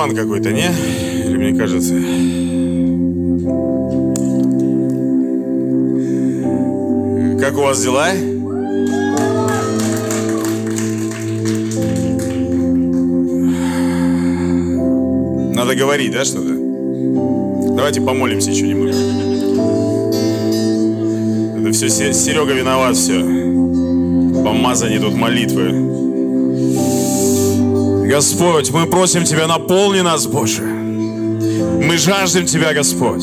туман какой-то, не? Или мне кажется? Как у вас дела? Надо говорить, да, что-то? Давайте помолимся еще немного. Это все Серега виноват, все. Помазание тут молитвы. Господь, мы просим Тебя, наполни нас, Боже. Мы жаждем Тебя, Господь.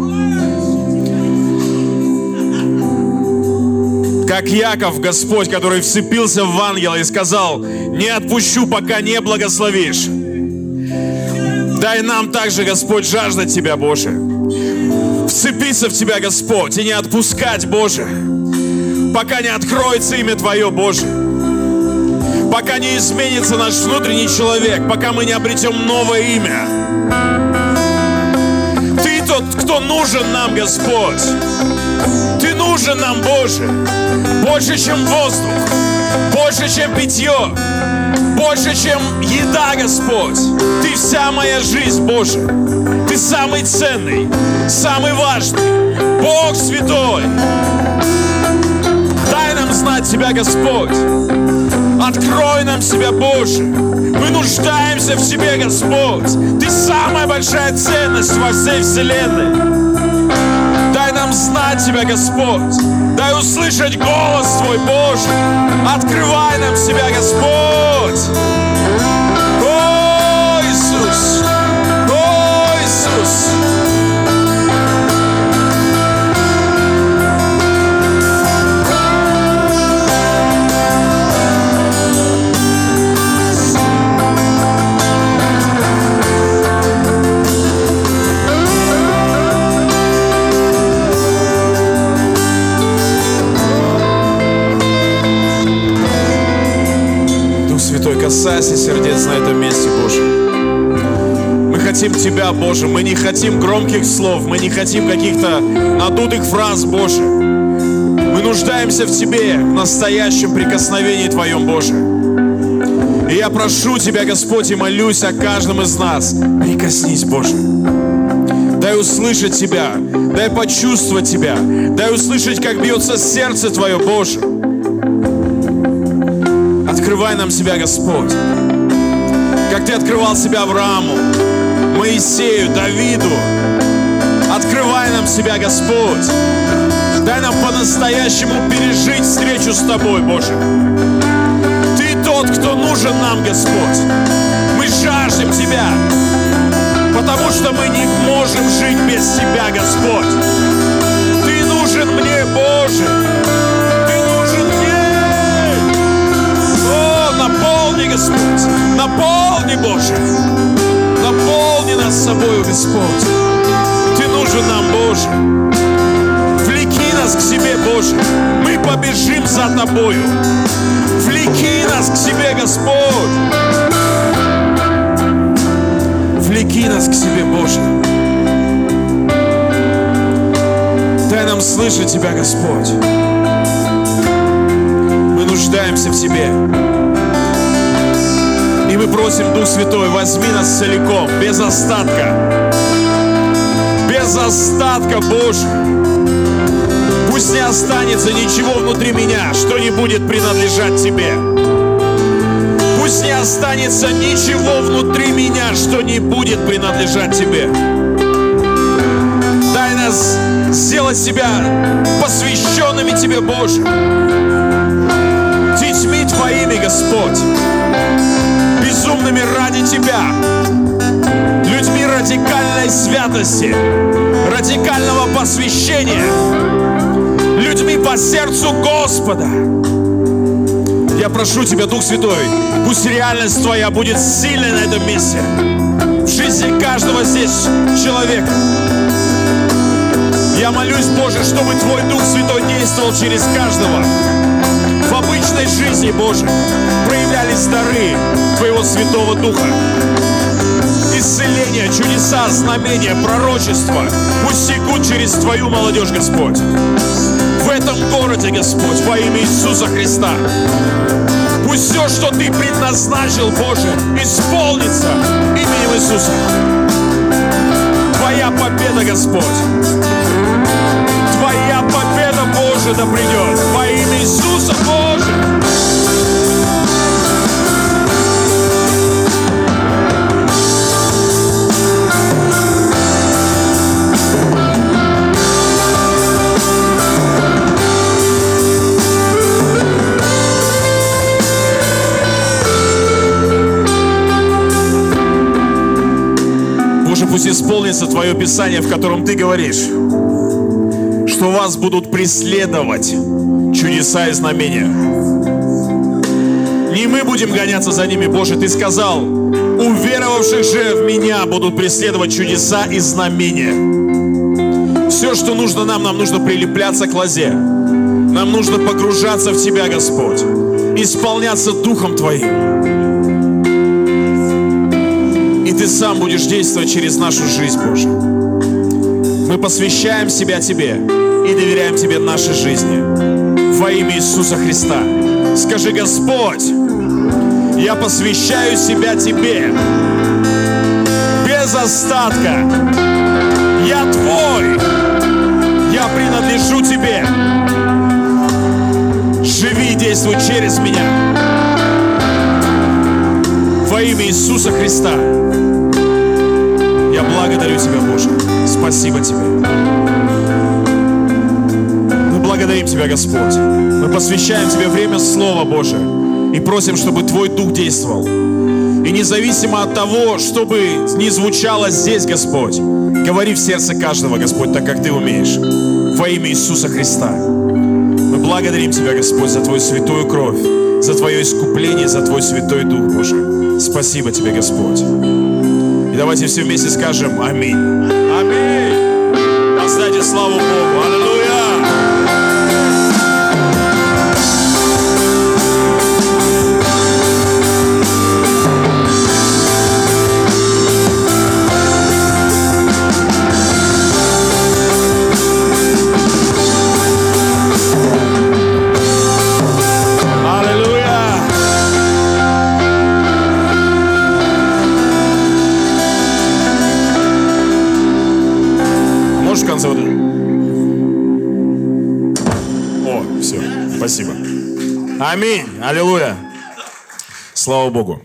Как Яков, Господь, который вцепился в ангела и сказал: не отпущу, пока не благословишь. Дай нам также, Господь, жаждать Тебя, Боже. Вцепиться в Тебя, Господь, и не отпускать, Боже, пока не откроется имя Твое, Боже. Пока не изменится наш внутренний человек, пока мы не обретем новое имя. Ты тот, кто нужен нам, Господь. Ты нужен нам, Боже. Больше, чем воздух. Больше, чем питье. Больше, чем еда, Господь. Ты вся моя жизнь, Боже. Ты самый ценный, самый важный. Бог святой. Дай нам знать Тебя, Господь. Открой нам себя, Боже. Мы нуждаемся в Тебе, Господь. Ты самая большая ценность во всей вселенной. Дай нам знать Тебя, Господь. Дай услышать голос Твой, Боже. Открывай нам себя, Господь. О, Иисус! О, Иисус! Касайся сердец на этом месте, Боже. Мы хотим Тебя, Боже. Мы не хотим громких слов. Мы не хотим каких-то надутых фраз, Боже. Мы нуждаемся в Тебе, в настоящем прикосновении Твоем, Боже. И я прошу Тебя, Господь, и молюсь о каждом из нас. Прикоснись, Боже. Дай услышать Тебя. Дай почувствовать Тебя. Дай услышать, как бьется сердце Твое, Боже. Открывай нам себя, Господь. Как Ты открывал себя Аврааму, Моисею, Давиду. Открывай нам себя, Господь. Дай нам по-настоящему пережить встречу с Тобой, Боже. Ты тот, кто нужен нам, Господь. Мы жаждем Тебя, потому что мы не можем жить без Тебя, Господь. Ты нужен мне, Боже. Наполни, Господь, наполни, Боже, наполни нас собою, Господь. Ты нужен нам, Боже. Влеки нас к себе, Боже. Мы побежим за Тобою. Влеки нас к себе, Господь. Влеки нас к себе, Боже. Дай нам слышать Тебя, Господь. Мы нуждаемся в Тебе. И мы просим, Дух Святой, возьми нас целиком, без остатка. Без остатка, Боже. Пусть не останется ничего внутри меня, что не будет принадлежать Тебе. Пусть не останется ничего внутри меня, что не будет принадлежать Тебе. Дай нас сделать себя посвященными Тебе, Боже. Детьми Твоими, Господь. Безумными ради Тебя, людьми радикальной святости, радикального посвящения, людьми по сердцу Господа. Я прошу Тебя, Дух Святой, пусть реальность Твоя будет сильной на этом месте, в жизни каждого здесь человека. Я молюсь, Боже, чтобы Твой Дух Святой действовал через каждого. В обычной жизни, Боже, проявлялись дары Твоего Святого Духа. Исцеление, чудеса, знамения, пророчества пусть текут через Твою молодежь, Господь. В этом городе, Господь, во имя Иисуса Христа. Пусть все, что Ты предназначил, Боже, исполнится именем именем Иисуса. Твоя победа, Господь. Твоя победа, Боже, да придет. Во имя Иисуса, Боже. Пусть исполнится Твое Писание, в котором Ты говоришь, что вас будут преследовать чудеса и знамения. Не мы будем гоняться за ними, Боже, Ты сказал, уверовавших же в Меня будут преследовать чудеса и знамения. Все, что нужно нам нужно прилепляться к лозе. Нам нужно погружаться в Тебя, Господь, исполняться Духом Твоим. И Ты сам будешь действовать через нашу жизнь, Боже. Мы посвящаем себя Тебе и доверяем Тебе нашей жизни. Во имя Иисуса Христа. Скажи: Господь, я посвящаю себя Тебе. Без остатка. Я Твой. Я принадлежу Тебе. Живи и действуй через меня. Во имя Иисуса Христа. Я благодарю Тебя, Боже. Спасибо Тебе. Мы благодарим Тебя, Господь. Мы посвящаем Тебе время Слова, Боже. И просим, чтобы Твой Дух действовал. И независимо от того, чтобы не звучало здесь, Господь, говори в сердце каждого, Господь, так как Ты умеешь. Во имя Иисуса Христа. Мы благодарим Тебя, Господь, за Твою святую кровь, за Твое искупление, за Твой Святой Дух, Боже. Спасибо Тебе, Господь. И давайте все вместе скажем аминь. Аминь. Воздайте славу Богу. Аллилуйя. Спасибо. Аминь. Аллилуйя. Слава Богу.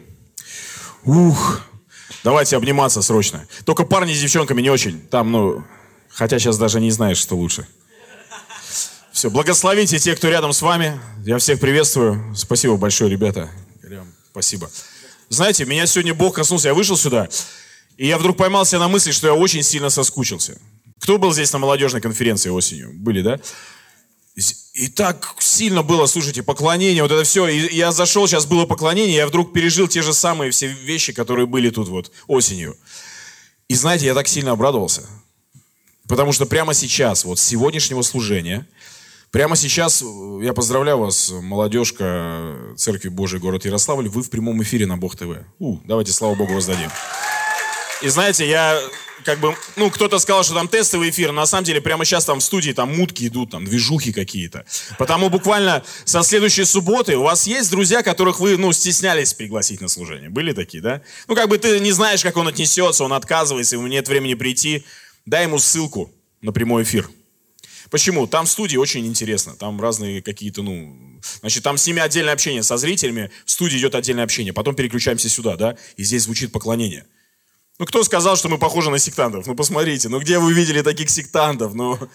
Давайте обниматься срочно. Только парни с девчонками не очень. Там, хотя сейчас даже не знаешь, что лучше. Все, благословите те, кто рядом с вами. Я всех приветствую. Спасибо большое, ребята. Спасибо. Знаете, меня сегодня Бог коснулся. Я вышел сюда, и я вдруг поймал себя на мысли, что я очень сильно соскучился. Кто был здесь на молодежной конференции осенью? Были, да? И так сильно было, слушайте, поклонение, вот это все. И я зашел, сейчас было поклонение, я вдруг пережил те же самые все вещи, которые были тут вот осенью. И знаете, я так сильно обрадовался. Потому что прямо сейчас, вот с сегодняшнего служения, прямо сейчас, я поздравляю вас, молодежка Церкви Божией, город Ярославль, вы в прямом эфире на Бог ТВ. Давайте славу Богу воздадим. И знаете, я кто-то сказал, что там тестовый эфир, но на самом деле прямо сейчас там в студии там мутки идут, там движухи какие-то. Потому буквально со следующей субботы у вас есть друзья, которых вы, стеснялись пригласить на служение. Были такие, да? Ты не знаешь, как он отнесется, он отказывается, ему нет времени прийти. Дай ему ссылку на прямой эфир. Почему? Там в студии очень интересно, там разные какие-то, там с ними отдельное общение, со зрителями, в студии идет отдельное общение, потом переключаемся сюда, да, и здесь звучит поклонение. Кто сказал, что мы похожи на сектантов? Посмотрите, где вы видели таких сектантов?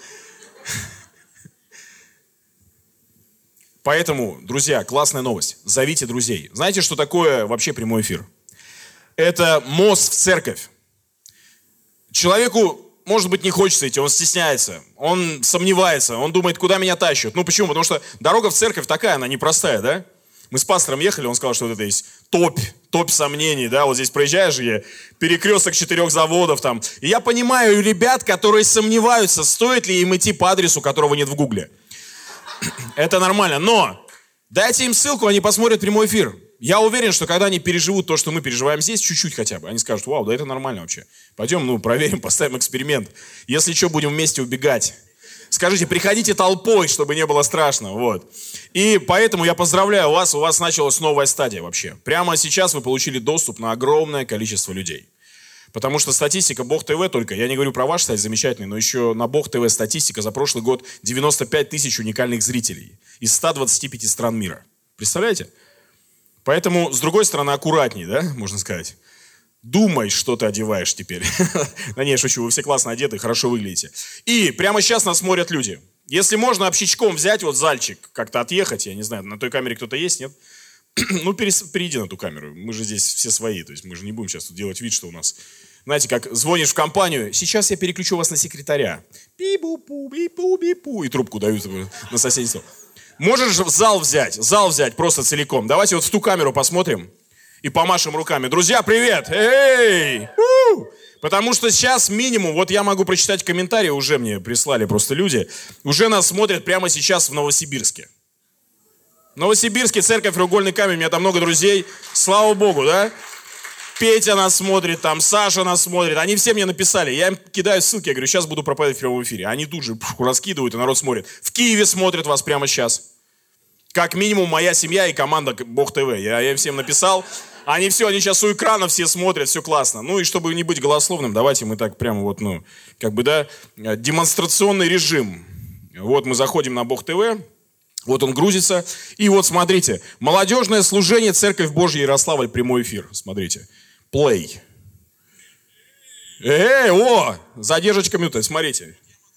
Поэтому, друзья, классная новость. Зовите друзей. Знаете, что такое вообще прямой эфир? Это мост в церковь. Человеку, может быть, не хочется идти, он стесняется, он сомневается, он думает, куда меня тащат. Почему? Потому что дорога в церковь такая, она непростая, да? Мы с пастором ехали, он сказал, что вот это есть топь сомнений, да, вот здесь проезжаешь, перекресток 4 заводов там. И я понимаю ребят, которые сомневаются, стоит ли им идти по адресу, которого нет в Гугле. Это нормально, но дайте им ссылку, они посмотрят прямой эфир. Я уверен, что когда они переживут то, что мы переживаем здесь, чуть-чуть хотя бы, они скажут: вау, да это нормально вообще. Пойдем, проверим, поставим эксперимент. Если что, будем вместе убегать. Скажите, приходите толпой, чтобы не было страшно, вот. И поэтому я поздравляю вас, у вас началась новая стадия вообще. Прямо сейчас вы получили доступ на огромное количество людей. Потому что статистика Бог ТВ только, я не говорю про ваш сайт замечательный, но еще на Бог ТВ статистика за прошлый год 95 тысяч уникальных зрителей из 125 стран мира. Представляете? Поэтому, с другой стороны, аккуратней, да, можно сказать. Думай, что ты одеваешь теперь. Да не, шучу, вы все классно одеты, хорошо выглядите. И прямо сейчас нас смотрят люди. Если можно общичком взять вот зальчик, как-то отъехать, я не знаю, на той камере кто-то есть, нет? Ну, перейди на ту камеру, мы же здесь все свои, то есть мы же не будем сейчас тут делать вид, что у нас... Знаете, как звонишь в компанию, сейчас я переключу вас на секретаря. Пи-бу-пу, би-пу-би-пу, и трубку дают на соседний стол. Можешь зал взять просто целиком. Давайте вот в ту камеру посмотрим и помашем руками. Друзья, привет! Эй! Потому что сейчас минимум, вот я могу прочитать комментарии, уже мне прислали просто люди, уже нас смотрят прямо сейчас в Новосибирске. Новосибирский, церковь «Треугольный камень», у меня там много друзей, слава Богу, да? Петя нас смотрит, там Саша нас смотрит, они все мне написали, я им кидаю ссылки, я говорю, сейчас буду проповедовать в прямом эфире. Они тут же раскидывают, и народ смотрит. В Киеве смотрят вас прямо сейчас. Как минимум моя семья и команда Бог ТВ. Я им всем написал, они сейчас у экрана все смотрят, все классно. Ну и чтобы не быть голословным, давайте мы так прямо вот, демонстрационный режим. Вот мы заходим на Бог ТВ. Вот он грузится. И вот смотрите. Молодежное служение, Церковь Божья Ярославль, прямой эфир. Смотрите. Play. Задержечка минуты. Смотрите.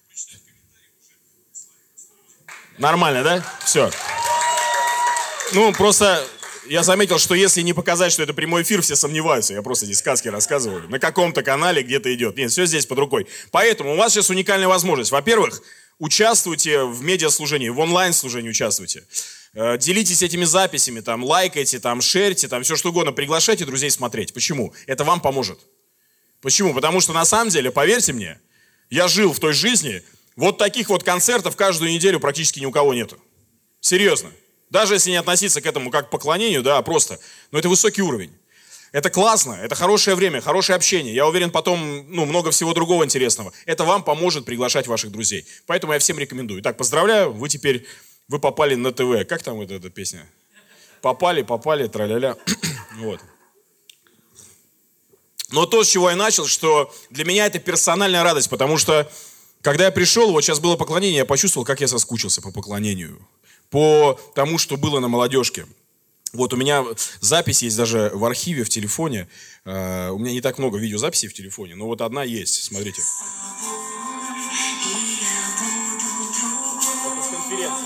Нормально, да? Все. Ну, просто я заметил, что если не показать, что это прямой эфир, все сомневаются. Я просто здесь сказки рассказываю. На каком-то канале где-то идет. Нет, все здесь под рукой. Поэтому у вас сейчас уникальная возможность. Во-первых, участвуйте в медиаслужении, в онлайн-служении участвуйте. Делитесь этими записями, там, лайкайте, там, шерьте, там, все что угодно. Приглашайте друзей смотреть. Почему? Это вам поможет. Почему? Потому что на самом деле, поверьте мне, я жил в той жизни, вот таких вот концертов каждую неделю практически ни у кого нету. Серьезно. Даже если не относиться к этому как к поклонению, да, просто. Но это высокий уровень. Это классно, это хорошее время, хорошее общение. Я уверен, потом, много всего другого интересного. Это вам поможет приглашать ваших друзей. Поэтому я всем рекомендую. Итак, поздравляю, вы попали на ТВ. Как там эта песня? Попали, тра-ля-ля. Вот. Но то, с чего я начал, что для меня это персональная радость, потому что, когда я пришел, вот сейчас было поклонение, я почувствовал, как я соскучился по поклонению, по тому, что было на молодежке. Вот у меня запись есть даже в архиве, в телефоне. У меня не так много видеозаписей в телефоне, но вот одна есть, смотрите. Это с конференции.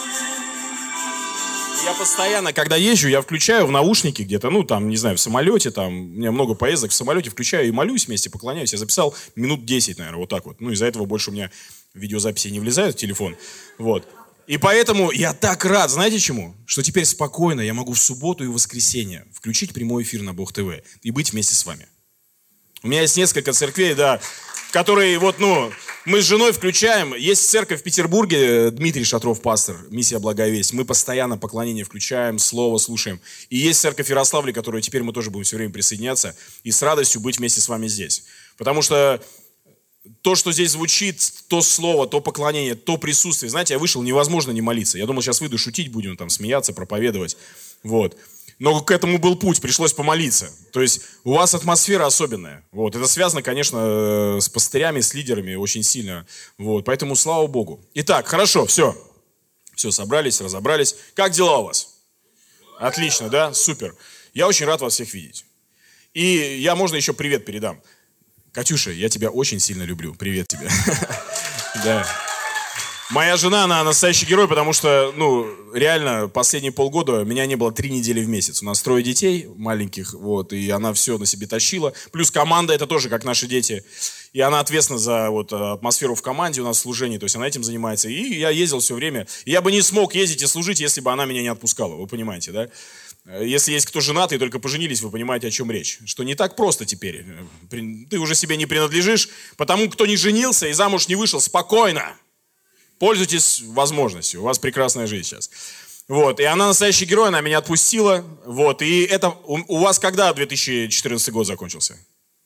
Я постоянно, когда езжу, я включаю в наушники где-то, в самолете, у меня много поездок в самолете, включаю и молюсь вместе, поклоняюсь. Я записал минут 10, наверное, вот так вот. Из-за этого больше у меня видеозаписи не влезают в телефон. Вот. И поэтому я так рад, знаете чему? Что теперь спокойно я могу в субботу и в воскресенье включить прямой эфир на Бог ТВ и быть вместе с вами. У меня есть несколько церквей, да, которые мы с женой включаем. Есть церковь в Петербурге, Дмитрий Шатров, пастор, миссия «Благая весть». Мы постоянно поклонение включаем, слово слушаем. И есть церковь в Ярославле, которой теперь мы тоже будем все время присоединяться и с радостью быть вместе с вами здесь. Потому что то, что здесь звучит, то слово, то поклонение, то присутствие. Знаете, я вышел, невозможно не молиться. Я думал, сейчас выйду, шутить будем, смеяться, проповедовать. Вот. Но к этому был путь, пришлось помолиться. То есть у вас атмосфера особенная. Вот. Это связано, конечно, с пастырями, с лидерами очень сильно. Вот. Поэтому слава Богу. Итак, хорошо, все. Все, собрались, разобрались. Как дела у вас? Отлично, да? Супер. Я очень рад вас всех видеть. И я, можно, еще привет передам. Катюша, я тебя очень сильно люблю. Привет тебе. Да. Моя жена, она настоящий герой, потому что, реально, последние полгода меня не было 3 недели в месяц. У нас 3 детей маленьких, вот, и она все на себе тащила. Плюс команда, это тоже как наши дети. И она ответственна за атмосферу в команде у нас в служении, то есть она этим занимается. И я ездил все время. И я бы не смог ездить и служить, если бы она меня не отпускала, вы понимаете, да? Если есть кто женатый, только поженились, вы понимаете, о чем речь. Что не так просто теперь. Ты уже себе не принадлежишь. Потому кто не женился и замуж не вышел, спокойно. Пользуйтесь возможностью. У вас прекрасная жизнь сейчас. Вот. И она настоящий герой, она меня отпустила. Вот. И это у вас когда 2014 год закончился?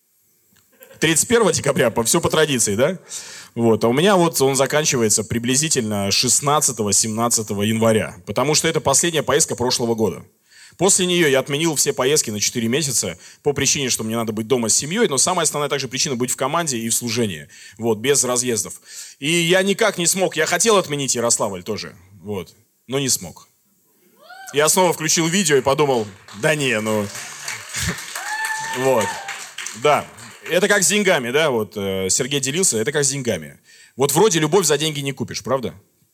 31 декабря, все по традиции, да? Вот. А у меня он заканчивается приблизительно 16-17 января. Потому что это последняя поездка прошлого года. После нее я отменил все поездки на 4 месяца по причине, что мне надо быть дома с семьей, но самая основная также причина быть в команде и в служении, вот, без разъездов. И я никак не смог, я хотел отменить Ярославль тоже, вот, но не смог. Я снова включил видео и подумал, да не, ну, вот, да. Это как с деньгами, да, вот Сергей делился, это как с деньгами. Вот вроде любовь за деньги не купишь, правда?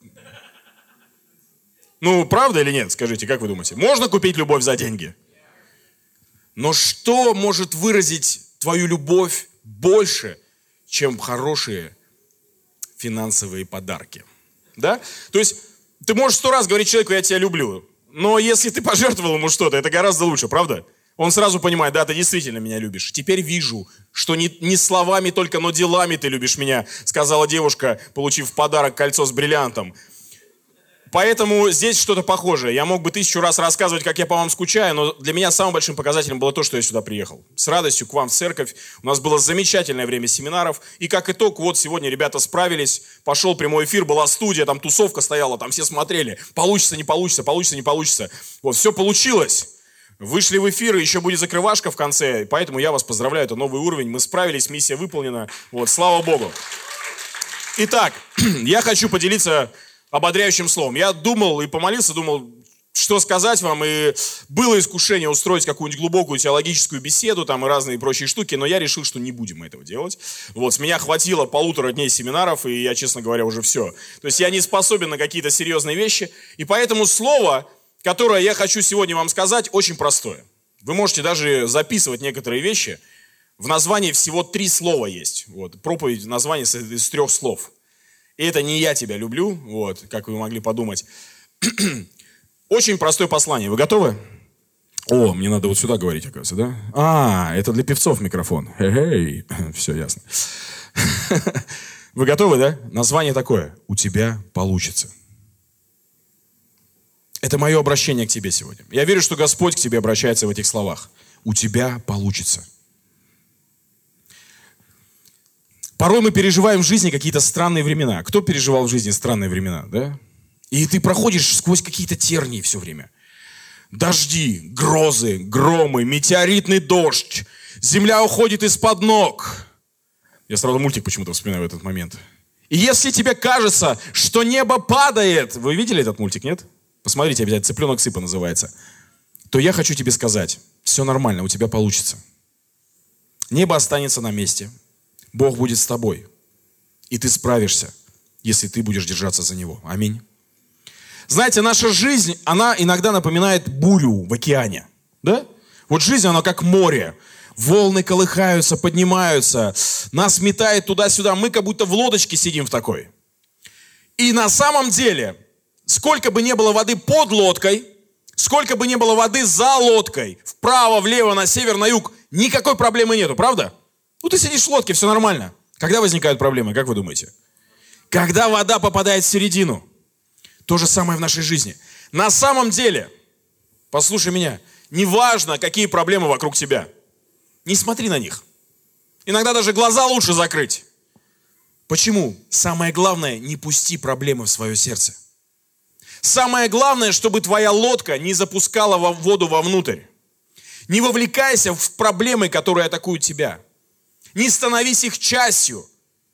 Ну, правда или нет, скажите, как вы думаете? Можно купить любовь за деньги? Но что может выразить твою любовь больше, чем хорошие финансовые подарки? Да? То есть ты можешь 100 раз говорить человеку, я тебя люблю, но если ты пожертвовал ему что-то, это гораздо лучше, правда? Он сразу понимает, да, ты действительно меня любишь. Теперь вижу, что не словами только, но делами ты любишь меня, сказала девушка, получив в подарок кольцо с бриллиантом. Поэтому здесь что-то похожее. Я мог бы 1000 раз рассказывать, как я по вам скучаю, но для меня самым большим показателем было то, что я сюда приехал. С радостью к вам в церковь. У нас было замечательное время семинаров. И как итог, вот сегодня ребята справились. Пошел прямой эфир, была студия, там тусовка стояла, там все смотрели. Получится, не получится, получится, не получится. Вот, все получилось. Вышли в эфир, и еще будет закрывашка в конце. Поэтому я вас поздравляю, это новый уровень. Мы справились, миссия выполнена. Вот, слава Богу. Итак, я хочу поделиться ободряющим словом. Я думал и помолился, думал, что сказать вам, и было искушение устроить какую-нибудь глубокую теологическую беседу, там и разные прочие штуки, но я решил, что не будем этого делать. Вот, с меня хватило 1,5 дней семинаров, и я, честно говоря, уже все. То есть я не способен на какие-то серьезные вещи, и поэтому слово, которое я хочу сегодня вам сказать, очень простое. Вы можете даже записывать некоторые вещи. В названии всего 3 слова есть. Вот, проповедь, название из 3 слов. И это не «я тебя люблю», вот, как вы могли подумать. Очень простое послание. Вы готовы? О, мне надо вот сюда говорить, оказывается, да? Это для певцов микрофон. Хе-хей. Все ясно. Вы готовы, да? Название такое. «У тебя получится». Это мое обращение к тебе сегодня. Я верю, что Господь к тебе обращается в этих словах. «У тебя получится». Порой мы переживаем в жизни какие-то странные времена. Кто переживал в жизни странные времена, да? И ты проходишь сквозь какие-то тернии все время. Дожди, грозы, громы, метеоритный дождь. Земля уходит из-под ног. Я сразу мультик почему-то вспоминаю в этот момент. И если тебе кажется, что небо падает... Вы видели этот мультик, нет? Посмотрите обязательно, «Цыпленок Цыпа» называется. То я хочу тебе сказать, все нормально, у тебя получится. Небо останется на месте. Бог будет с тобой. И ты справишься, если ты будешь держаться за Него. Аминь. Знаете, наша жизнь, она иногда напоминает бурю в океане. Да? Вот жизнь, она как море. Волны колыхаются, поднимаются. Нас метает туда-сюда. Мы как будто в лодочке сидим в такой. И на самом деле, сколько бы ни было воды под лодкой, сколько бы ни было воды за лодкой, вправо, влево, на север, на юг, никакой проблемы нету, правда? Ну, ты сидишь в лодке, все нормально. Когда возникают проблемы, как вы думаете? Когда вода попадает в середину. То же самое в нашей жизни. На самом деле, послушай меня, неважно, какие проблемы вокруг тебя. Не смотри на них. Иногда даже глаза лучше закрыть. Почему? Самое главное, не пусти проблемы в свое сердце. Самое главное, чтобы твоя лодка не запускала воду вовнутрь. Не вовлекайся в проблемы, которые атакуют тебя. Не становись их частью.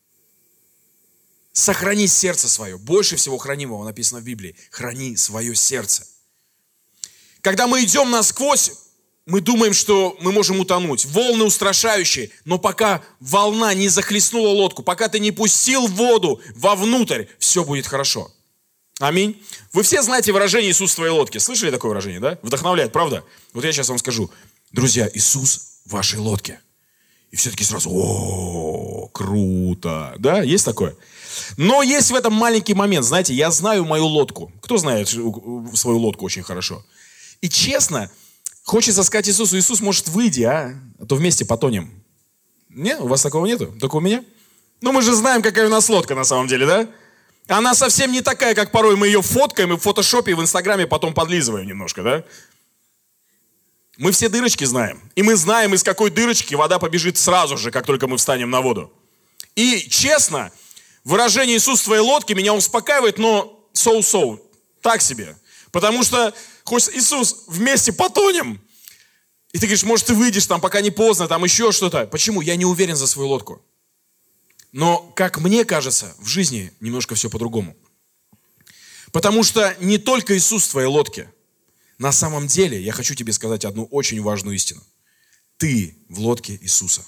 Сохрани сердце свое. Больше всего хранимого написано в Библии. Храни свое сердце. Когда мы идем насквозь, мы думаем, что мы можем утонуть. Волны устрашающие. Но пока волна не захлестнула лодку, пока ты не пустил воду вовнутрь, все будет хорошо. Аминь. Вы все знаете выражение «Иисус в твоей лодке». Слышали такое выражение, да? Вдохновляет, правда? Вот я сейчас вам скажу. Друзья, Иисус в вашей лодке. И все таки сразу, о, круто. Да, есть такое? Но есть в этом маленький момент. Знаете, я знаю мою лодку. Кто знает свою лодку очень хорошо? И честно, хочется сказать Иисусу, Иисус, может, выйди, а то вместе потонем. Нет, у вас такого нету? Только у меня? Ну, мы же знаем, какая у нас лодка на самом деле, да? Она совсем не такая, как порой мы ее фоткаем и в фотошопе, и в инстаграме потом подлизываем немножко, да? Мы все дырочки знаем. И мы знаем, из какой дырочки вода побежит сразу же, как только мы встанем на воду. И честно, выражение «Иисус в твоей лодке» меня успокаивает, но so-so, так себе. Потому что Хочешь, Иисус, вместе потонем. И ты говоришь, может, ты выйдешь, там, пока не поздно, там еще что-то. Почему? Я не уверен за свою лодку. Но, как мне кажется, в жизни немножко все по-другому. Потому что не только Иисус в твоей лодке. На самом деле, я хочу тебе сказать одну очень важную истину. Ты в лодке Иисуса.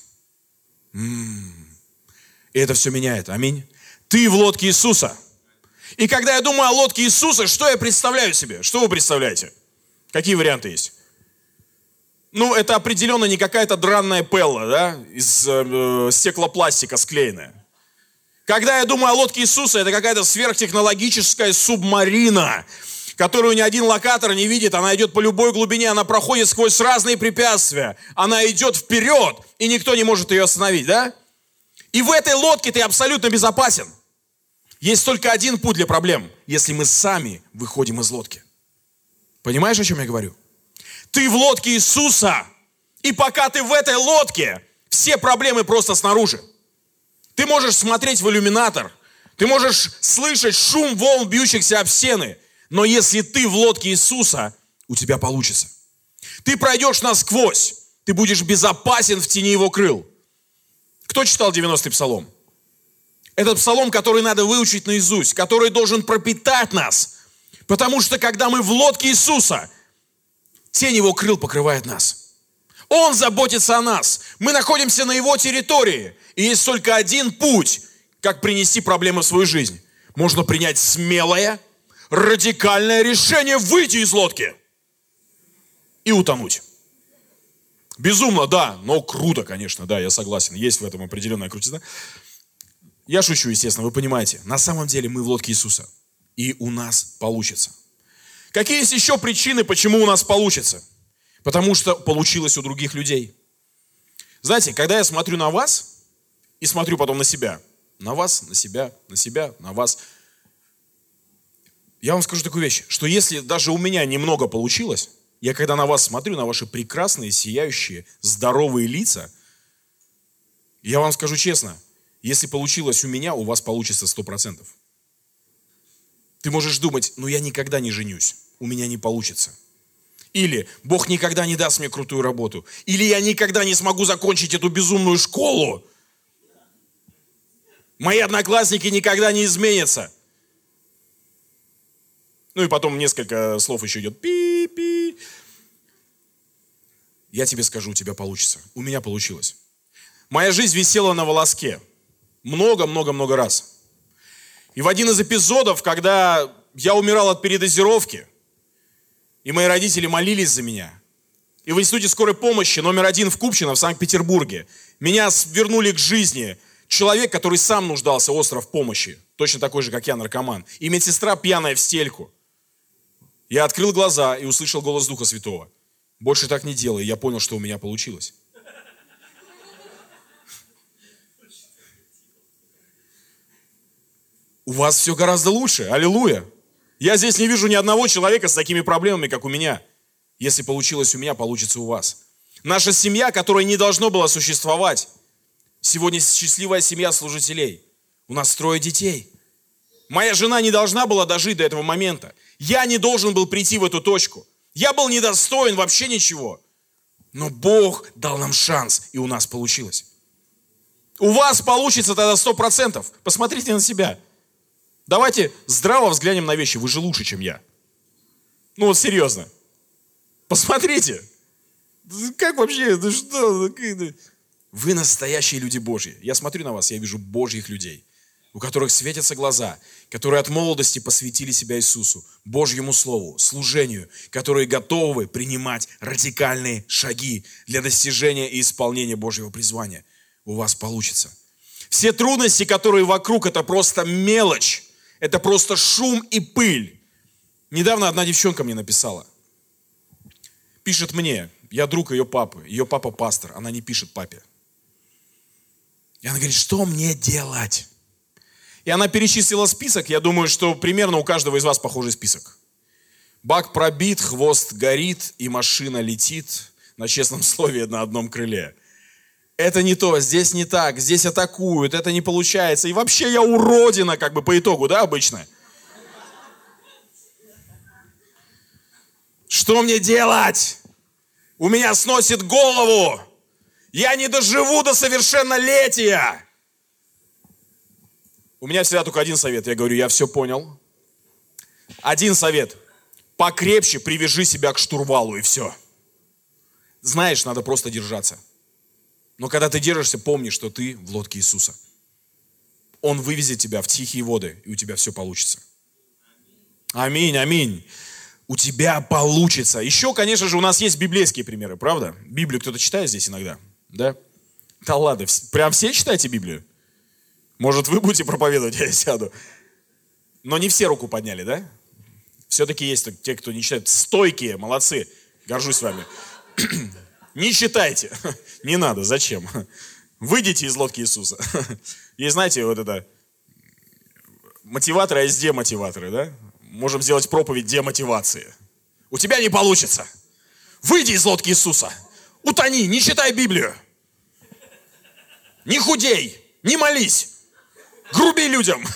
И это все меняет. Аминь. Ты в лодке Иисуса. И когда я думаю о лодке Иисуса, что я представляю себе? Что вы представляете? Какие варианты есть? Ну, это определенно не какая-то дранная пелла, да, из стеклопластика склеенная. Когда я думаю о лодке Иисуса, это какая-то сверхтехнологическая субмарина, которую ни один локатор не видит. Она идет по любой глубине, она проходит сквозь разные препятствия. Она идет вперед, и никто не может ее остановить, да? И в этой лодке ты абсолютно безопасен. Есть только один путь для проблем, если мы сами выходим из лодки. Понимаешь, о чем я говорю? Ты в лодке Иисуса, и пока ты в этой лодке, все проблемы просто снаружи. Ты можешь смотреть в иллюминатор, ты можешь слышать шум волн, бьющихся об стены, но если ты в лодке Иисуса, у тебя получится. Ты пройдешь насквозь, ты будешь безопасен в тени Его крыл. Кто читал 90-й псалом? Этот псалом, который надо выучить наизусть, который должен пропитать нас. Потому что когда мы в лодке Иисуса, тень Его крыл покрывает нас. Он заботится о нас. Мы находимся на Его территории. И есть только один путь, как принести проблемы в свою жизнь. Можно принять смелое, радикальное решение выйти из лодки и утонуть. Безумно, да, но круто, конечно, да, я согласен. Есть в этом определенная крутизна. Я шучу, естественно, вы понимаете. На самом деле мы в лодке Иисуса. И у нас получится. Какие есть еще причины, почему у нас получится? Потому что получилось у других людей. Знаете, когда я смотрю на вас и смотрю потом на себя, на вас, на себя, на вас, я вам скажу такую вещь, что если даже у меня немного получилось, я когда на вас смотрю, на ваши прекрасные, сияющие, здоровые лица, я вам скажу честно, если получилось у меня, у вас получится 100%. Ты можешь думать, ну я никогда не женюсь, у меня не получится. Или Бог никогда не даст мне крутую работу. Или я никогда не смогу закончить эту безумную школу. Мои одноклассники никогда не изменятся. Ну и потом несколько слов еще идет. Пи-пи. Я тебе скажу, у тебя получится. У меня получилось. Моя жизнь висела на волоске. Много-много-много раз. И в один из эпизодов, когда я умирал от передозировки, и мои родители молились за меня, и в институте скорой помощи номер 1 в Купчино в Санкт-Петербурге меня вернули к жизни человек, который сам нуждался остро в помощи, точно такой же, как я, наркоман, и медсестра пьяная в стельку. Я открыл глаза и услышал голос Духа Святого. Больше так не делай, я понял, что у меня получилось. У вас все гораздо лучше, аллилуйя. Я здесь не вижу ни одного человека с такими проблемами, как у меня. Если получилось у меня, получится у вас. Наша семья, которая не должно было существовать, сегодня счастливая семья служителей. У нас 3 детей. Моя жена не должна была дожить до этого момента. Я не должен был прийти в эту точку. Я был недостоин вообще ничего. Но Бог дал нам шанс, и у нас получилось. У вас получится тогда 100%. Посмотрите на себя. Давайте здраво взглянем на вещи. Вы же лучше, чем я. Ну вот серьезно. Посмотрите. Как вообще? Да что? Вы настоящие люди Божьи. Я смотрю на вас, я вижу Божьих людей, у которых светятся глаза, которые от молодости посвятили себя Иисусу, Божьему Слову, служению, которые готовы принимать радикальные шаги для достижения и исполнения Божьего призвания. У вас получится. Все трудности, которые вокруг, это просто мелочь. Это просто шум и пыль. Недавно одна девчонка мне написала. Пишет мне, я друг ее папы, ее папа пастор, она не пишет папе. И она говорит, что мне делать? И она перечислила список, я думаю, что примерно у каждого из вас похожий список. Бак пробит, хвост горит, и машина летит на честном слове на одном крыле. Это не то, здесь не так, здесь атакуют, это не получается. И вообще я уродина, как бы по итогу, да, обычно? Что мне делать? У меня сносит голову. Я не доживу до совершеннолетия. У меня всегда только один совет. Я говорю, я все понял. Один совет. Покрепче привяжи себя к штурвалу и все. Знаешь, надо просто держаться. Но когда ты держишься, помни, что ты в лодке Иисуса. Он вывезет тебя в тихие воды, и у тебя все получится. Аминь, аминь. У тебя получится. Еще, конечно же, у нас есть библейские примеры, правда? Библию кто-то читает здесь иногда? Да? Да ладно, прям все читаете Библию? Может, вы будете проповедовать, я сяду. Но не все руку подняли, да? Все-таки есть те, кто не читает. Стойкие, молодцы. Горжусь вами. Не читайте. Не надо, зачем? Выйдите из лодки Иисуса. Есть, знаете, вот это мотиваторы, а есть демотиваторы, да? Можем сделать проповедь демотивации. У тебя не получится. Выйди из лодки Иисуса. Утони, не читай Библию. Не худей, не молись. Груби людям.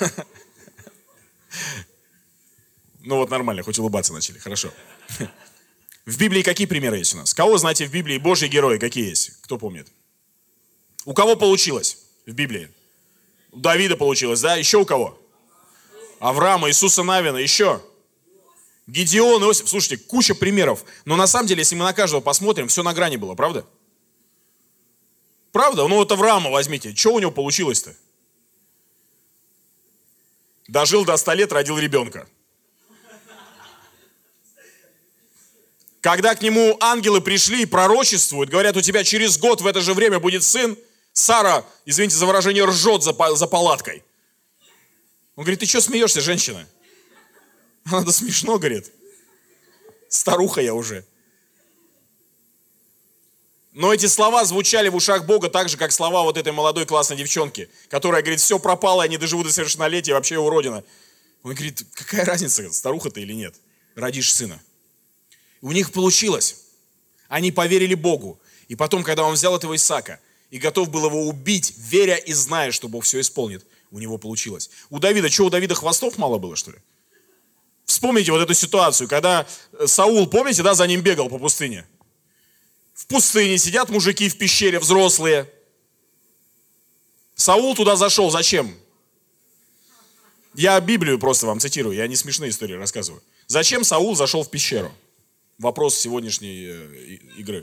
Ну вот нормально, хоть улыбаться начали, хорошо. В Библии какие примеры есть у нас? Кого знаете в Библии Божьи герои какие есть? Кто помнит? У кого получилось в Библии? У Давида получилось, да? Еще у кого? Авраама, Иисуса Навина, еще? Гедеон, Иосиф. Слушайте, куча примеров. Но на самом деле, если мы на каждого посмотрим, все на грани было, правда? Правда? Ну вот Авраама возьмите. Что у него получилось-то? Дожил до 100 лет, родил ребенка. Когда к нему ангелы пришли и пророчествуют, говорят, у тебя через год в это же время будет сын, Сара, извините за выражение, ржет за палаткой. Он говорит, ты что смеешься, женщина? Она, да смешно, говорит. Старуха я уже. Но эти слова звучали в ушах Бога так же, как слова вот этой молодой классной девчонки, которая говорит, все пропало, я не доживу до совершеннолетия, вообще я уродина. Он говорит, какая разница, старуха-то или нет, родишь сына. У них получилось. Они поверили Богу. И потом, когда он взял этого Исаака и готов был его убить, веря и зная, что Бог все исполнит, у него получилось. У Давида, что у Давида хвостов мало было, что ли? Вспомните вот эту ситуацию, когда Саул, помните, да, за ним бегал по пустыне? В пустыне сидят мужики в пещере, взрослые. Саул туда зашел, зачем? Я Библию просто вам цитирую, я не смешные истории рассказываю. Зачем Саул зашел в пещеру? Вопрос сегодняшней игры.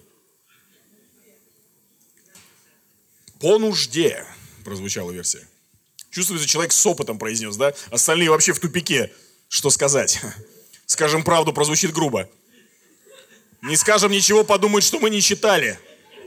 По нужде, прозвучала версия. Чувствуется, человек с опытом произнес, да? Остальные вообще в тупике. Что сказать? Скажем правду, прозвучит грубо. Не скажем ничего, подумают, что мы не читали.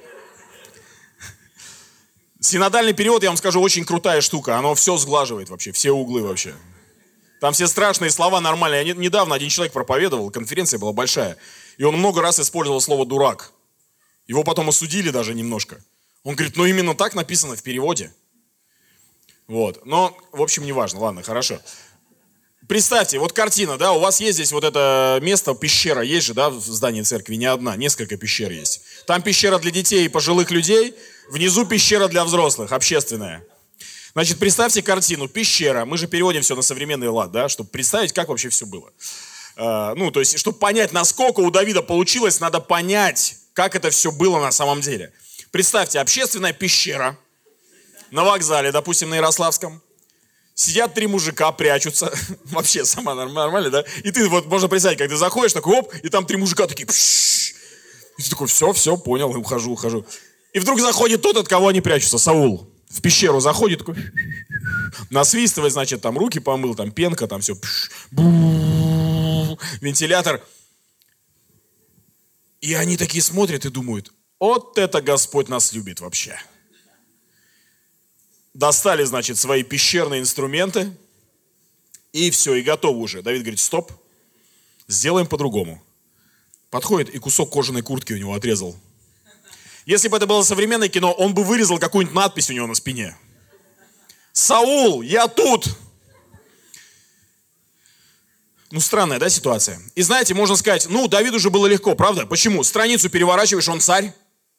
Синодальный перевод, я вам скажу, очень крутая штука. Оно все сглаживает вообще, все углы вообще. Там все страшные слова нормальные. Я недавно один человек проповедовал, конференция была большая, и он много раз использовал слово «дурак». Его потом осудили даже немножко. Он говорит, ну именно так написано в переводе. Вот, но, в общем, неважно, ладно, хорошо. Представьте, вот картина, да, у вас есть здесь вот это место, пещера, есть же, да, в здании церкви, не одна, несколько пещер есть. Там пещера для детей и пожилых людей, внизу пещера для взрослых, общественная. Значит, представьте картину, пещера, мы же переводим все на современный лад, да, чтобы представить, как вообще все было. Ну, то есть, чтобы понять, насколько у Давида получилось, надо понять, как это все было на самом деле. Представьте, общественная пещера на вокзале, допустим, на Ярославском. Сидят 3 мужика, прячутся. Вообще, сама нормально, да? И ты вот, можно представить, как ты заходишь, такой, оп, и там 3 мужика такие, пшшш. И ты такой, все, понял, и ухожу. И вдруг заходит тот, от кого они прячутся, Саул. В пещеру заходит, такой, насвистывает, значит, там руки помыл, там пенка, там все, вентилятор. И они такие смотрят и думают, вот это Господь нас любит вообще. Достали, значит, свои пещерные инструменты, и все, и готовы уже. Давид говорит, стоп, сделаем по-другому. Подходит и кусок кожаной куртки у него отрезал. Если бы это было современное кино, он бы вырезал какую-нибудь надпись у него на спине. «Саул, я тут!» Ну, странная, да, ситуация? И знаете, можно сказать, ну, Давиду же было легко, правда? Почему? Страницу переворачиваешь, он царь.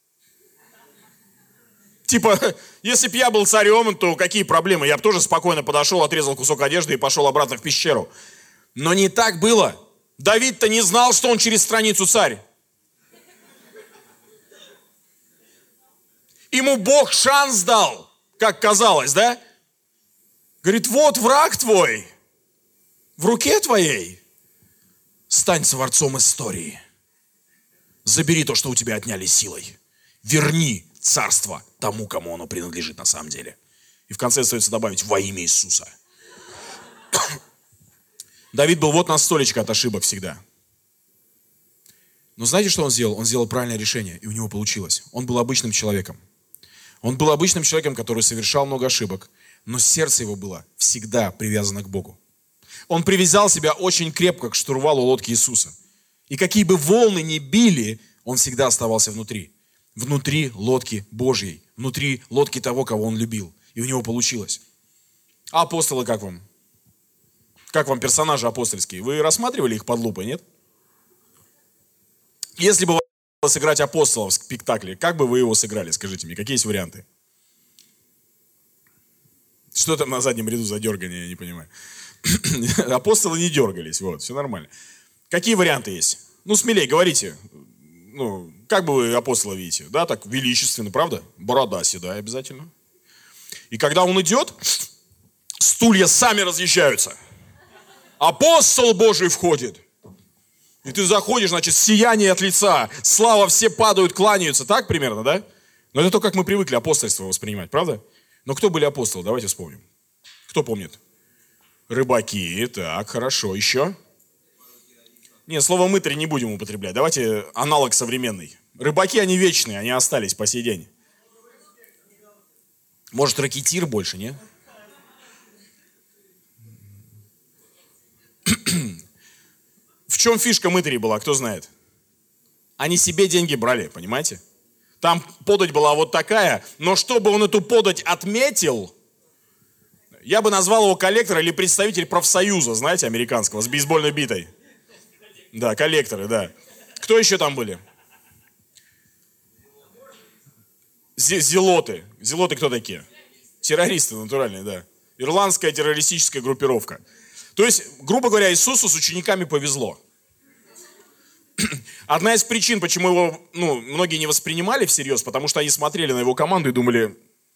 Типа, если бы я был царем, то какие проблемы? Я бы тоже спокойно подошел, отрезал кусок одежды и пошел обратно в пещеру. Но не так было. Давид-то не знал, что он через страницу царь. Ему Бог шанс дал, как казалось, да? Говорит, вот враг твой, в руке твоей. Стань творцом истории. Забери то, что у тебя отняли силой. Верни царство тому, кому оно принадлежит на самом деле. И в конце остается добавить во имя Иисуса. Давид был вот на столечко от ошибок всегда. Но знаете, что он сделал? Он сделал правильное решение, и у него получилось. Он был обычным человеком. Он был обычным человеком, который совершал много ошибок, но сердце его было всегда привязано к Богу. Он привязал себя очень крепко к штурвалу лодки Иисуса. И какие бы волны ни били, он всегда оставался внутри. Внутри лодки Божьей. Внутри лодки того, кого он любил. И у него получилось. А апостолы как вам? Как вам персонажи апостольские? Вы рассматривали их под лупой, нет? Если бы вы сыграть апостола в спектакле, как бы вы его сыграли? Скажите мне, какие есть варианты? Что там на заднем ряду за дергание, я не понимаю. Апостолы не дергались, вот, все нормально. Какие варианты есть? Ну, смелее, говорите. Ну, как бы вы апостола видите? Да, так величественно, правда? Борода седая обязательно. И когда он идет, стулья сами разъезжаются. Апостол Божий входит. И ты заходишь, значит, сияние от лица, слава, все падают, кланяются. Так примерно, да? Но это то, как мы привыкли апостольство воспринимать, правда? Но кто были апостолы? Давайте вспомним. Кто помнит? Рыбаки, так, хорошо. Еще? Нет, слово мытарь не будем употреблять. Давайте аналог современный. Рыбаки, они вечные, они остались по сей день. Может, ракетир больше, не? В чем фишка мытарей была, кто знает? Они себе деньги брали, понимаете? Там подать была вот такая, но чтобы он эту подать отметил, я бы назвал его коллектор или представитель профсоюза, знаете, американского, с бейсбольной битой. Да, коллекторы, да. Кто еще там были? Зелоты. Зелоты кто такие? Террористы натуральные, да. Ирландская террористическая группировка. То есть, грубо говоря, Иисусу с учениками повезло. Одна из причин, почему его многие не воспринимали всерьез, потому что они смотрели на его команду и думали...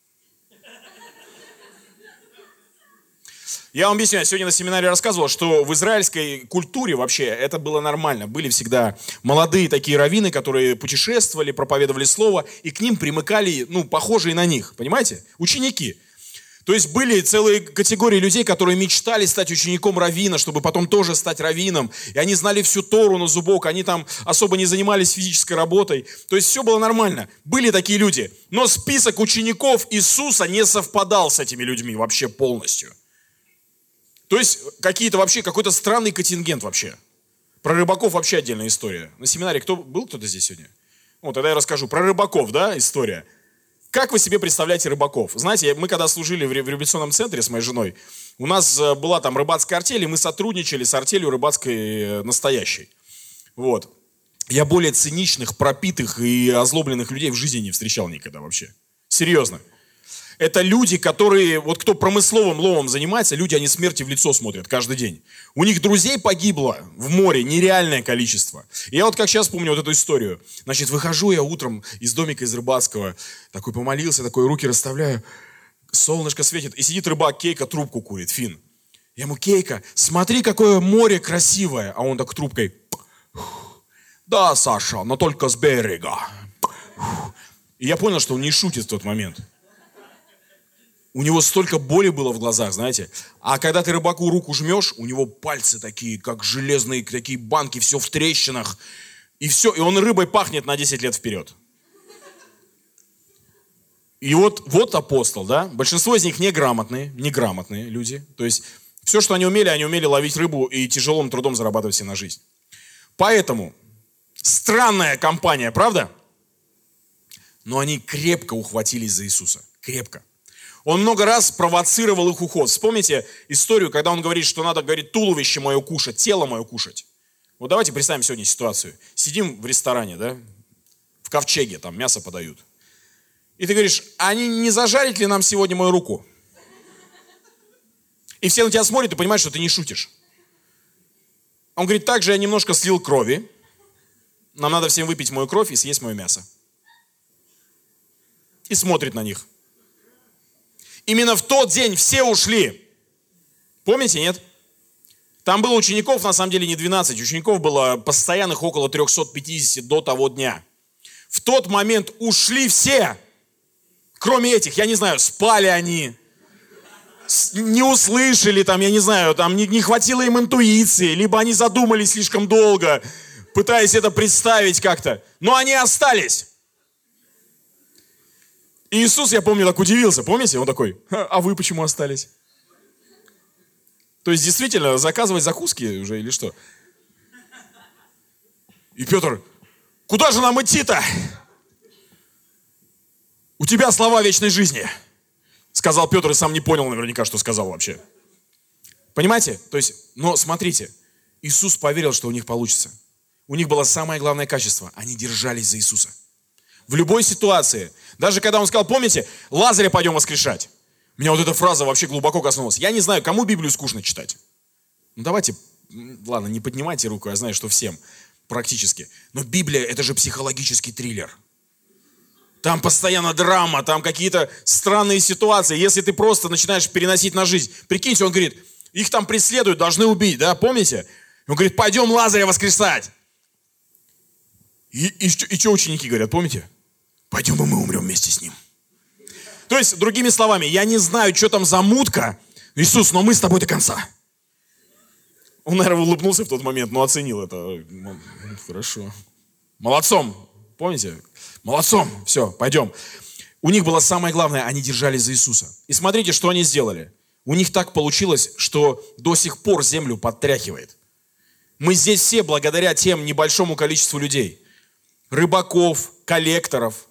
Я вам объясню, я сегодня на семинаре рассказывал, что в израильской культуре вообще это было нормально. Были всегда молодые такие раввины, которые путешествовали, проповедовали слово, и к ним примыкали, похожие на них, понимаете? Ученики. То есть были целые категории людей, которые мечтали стать учеником раввина, чтобы потом тоже стать раввином. И они знали всю Тору на зубок, они там особо не занимались физической работой. То есть все было нормально. Были такие люди. Но список учеников Иисуса не совпадал с этими людьми вообще полностью. То есть какой-то странный контингент вообще. Про рыбаков вообще отдельная история. На семинаре был кто-то здесь сегодня? Тогда я расскажу. Про рыбаков, да, история. Как вы себе представляете рыбаков? Знаете, мы когда служили в революционном центре с моей женой, у нас была там рыбацкая артель, и мы сотрудничали с артелью рыбацкой настоящей. Вот. Я более циничных, пропитых и озлобленных людей в жизни не встречал никогда вообще. Серьезно. Это люди, которые, кто промысловым ловом занимается, люди, они смерти в лицо смотрят каждый день. У них друзей погибло в море нереальное количество. И я как сейчас помню эту историю. Значит, выхожу я утром из домика из рыбацкого, такой помолился, такой руки расставляю, солнышко светит, и сидит рыбак Кейка, трубку курит, фин. Я ему: Кейка, смотри, какое море красивое. А он так трубкой: да, Саша, но только с берега. И я понял, что он не шутит в тот момент. У него столько боли было в глазах, знаете. А когда ты рыбаку руку жмешь, у него пальцы такие, как железные такие банки, все в трещинах. И все, и он рыбой пахнет на 10 лет вперед. И вот апостол, да. Большинство из них неграмотные люди. То есть все, что они умели ловить рыбу и тяжелым трудом зарабатывать себе на жизнь. Поэтому странная компания, правда? Но они крепко ухватились за Иисуса. Крепко. Он много раз провоцировал их уход. Вспомните историю, когда он говорит, что надо, туловище мое кушать, тело мое кушать. Вот давайте представим сегодня ситуацию. Сидим в ресторане, да, в ковчеге, там мясо подают. И ты говоришь: а не зажарить ли нам сегодня мою руку? И все на тебя смотрят, и понимаешь, что ты не шутишь. Он говорит, также я немножко слил крови. Нам надо всем выпить мою кровь и съесть мое мясо. И смотрит на них. Именно в тот день все ушли. Помните, нет? Там было учеников, на самом деле, не 12. Учеников было постоянных около 350 до того дня. В тот момент ушли все. Кроме этих, я не знаю, спали они, не услышали, там, я не знаю, там не хватило им интуиции, либо они задумались слишком долго, пытаясь это представить как-то. Но они остались. И Иисус, я помню, так удивился, помните? Он такой, а вы почему остались? То есть, действительно, заказывать закуски уже или что? И Петр, куда же нам идти-то? У тебя слова вечной жизни. Сказал Петр и сам не понял наверняка, что сказал вообще. Понимаете? То есть, но смотрите, Иисус поверил, что у них получится. У них было самое главное качество. Они держались за Иисуса. В любой ситуации. Даже когда он сказал, помните, Лазаря пойдем воскрешать. Меня вот эта фраза вообще глубоко коснулась. Я не знаю, кому Библию скучно читать. Ну давайте, ладно, не поднимайте руку, я знаю, что всем практически. Но Библия это же психологический триллер. Там постоянно драма, там какие-то странные ситуации. Если ты просто начинаешь переносить на жизнь. Прикиньте, он говорит, их там преследуют, должны убить, да, помните? Он говорит, пойдем Лазаря воскрешать. И что ученики говорят, помните? Пойдем, и мы умрем вместе с ним. То есть, другими словами, я не знаю, что там за мутка, Иисус, но мы с тобой до конца. Он, наверное, улыбнулся в тот момент, но оценил это. Хорошо. Молодцом, помните? Молодцом, все, пойдем. У них было самое главное, они держались за Иисуса. И смотрите, что они сделали. У них так получилось, что до сих пор землю подтряхивает. Мы здесь все благодаря тем небольшому количеству людей. Рыбаков, коллекторов,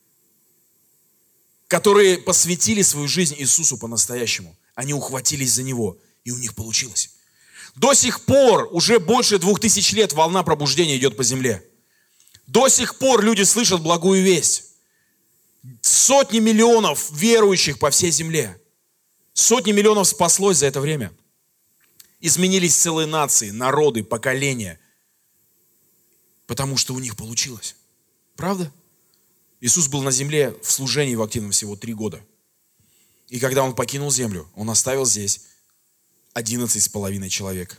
которые посвятили свою жизнь Иисусу по-настоящему. Они ухватились за Него, и у них получилось. До сих пор, уже больше 2000 лет, волна пробуждения идет по земле. До сих пор люди слышат благую весть. Сотни миллионов верующих по всей земле. Сотни миллионов спаслось за это время. Изменились целые нации, народы, поколения. Потому что у них получилось. Правда? Иисус был на земле в служении в активном всего 3 года. И когда Он покинул землю, Он оставил здесь 11,5 человек.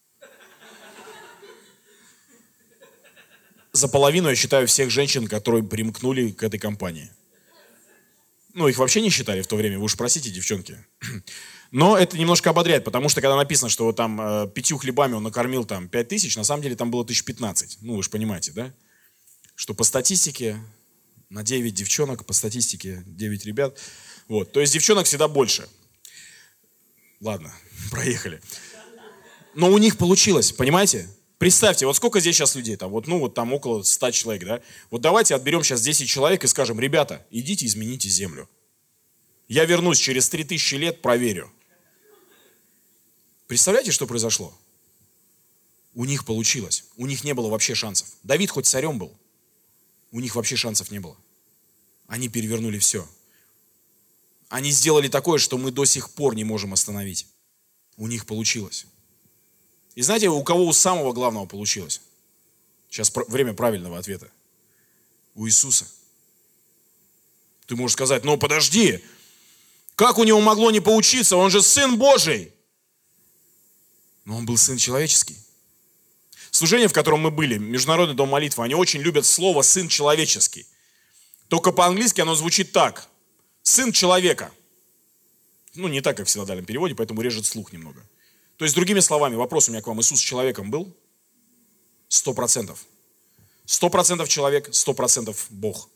За половину я считаю всех женщин, которые примкнули к этой компании. Ну, их вообще не считали в то время, вы уж простите, девчонки. Но это немножко ободряет, потому что когда написано, что там 5 хлебами он накормил там 5000, на самом деле там было 1015. Ну, вы же понимаете, да? Что по статистике на 9 девчонок, по статистике 9 ребят. Вот, то есть девчонок всегда больше. Ладно, проехали. Но у них получилось, понимаете? Представьте, вот сколько здесь сейчас людей, там, вот, ну вот там около 100 человек, да? Вот давайте отберем сейчас 10 человек и скажем, ребята, идите измените землю. Я вернусь через 3000 лет, проверю. Представляете, что произошло? У них получилось. У них не было вообще шансов. Давид хоть царем был, у них вообще шансов не было. Они перевернули все. Они сделали такое, что мы до сих пор не можем остановить. У них получилось. И знаете, у кого у самого главного получилось? Сейчас время правильного ответа. У Иисуса. Ты можешь сказать, ну подожди, как у него могло не получиться? Он же Сын Божий. Но он был Сын человеческий. Служение, в котором мы были, Международный дом молитвы, они очень любят слово «сын человеческий». Только по-английски оно звучит так. Сын человека. Ну, не так, как в синодальном переводе, поэтому режет слух немного. То есть, другими словами, вопрос у меня к вам. Иисус человеком был? 100%. 100% человек, 100% Бог.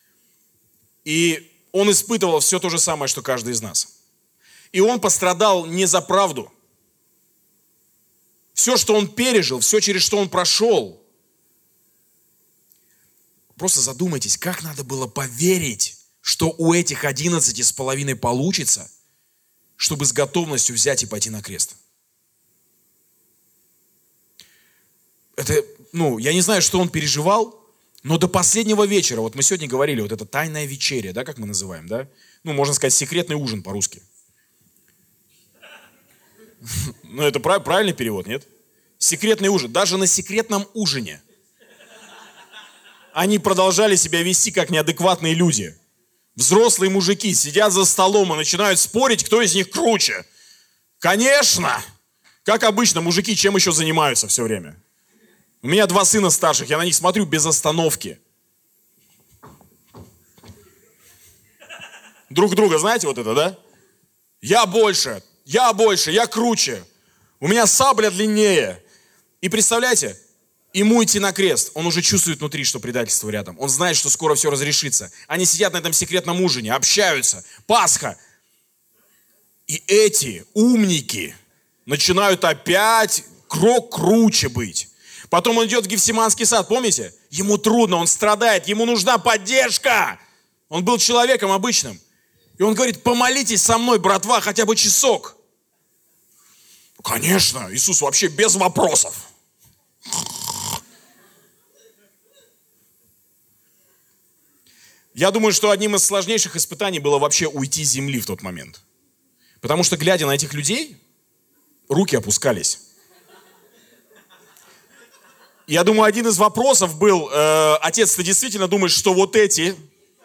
И Он испытывал все то же самое, что каждый из нас. И Он пострадал не за правду. Все, что Он пережил, все, через что Он прошел. Просто задумайтесь, как надо было поверить, что у этих 11,5 получится, чтобы с готовностью взять и пойти на крест. Это, я не знаю, что он переживал, но до последнего вечера, вот мы сегодня говорили, вот это тайная вечеря, да, как мы называем, да? Можно сказать, секретный ужин по-русски. Ну, это правильный перевод, нет? Секретный ужин. Даже на секретном ужине они продолжали себя вести как неадекватные люди. Взрослые мужики сидят за столом и начинают спорить, кто из них круче. Конечно! Как обычно, мужики чем еще занимаются все время? У меня 2 сына старших, я на них смотрю без остановки. Друг друга, знаете вот это, да? Я больше, я круче. У меня сабля длиннее. И представляете, ему идти на крест. Он уже чувствует внутри, что предательство рядом. Он знает, что скоро все разрешится. Они сидят на этом секретном ужине, общаются. Пасха. И эти умники начинают опять крок круче быть. Потом он идет в Гефсиманский сад, помните? Ему трудно, он страдает, ему нужна поддержка. Он был человеком обычным. И он говорит, помолитесь со мной, братва, хотя бы часок. Конечно, Иисус вообще без вопросов. Я думаю, что одним из сложнейших испытаний было вообще уйти с земли в тот момент. Потому что, глядя на этих людей, руки опускались. Я думаю, один из вопросов был, отец, ты действительно думаешь, что вот эти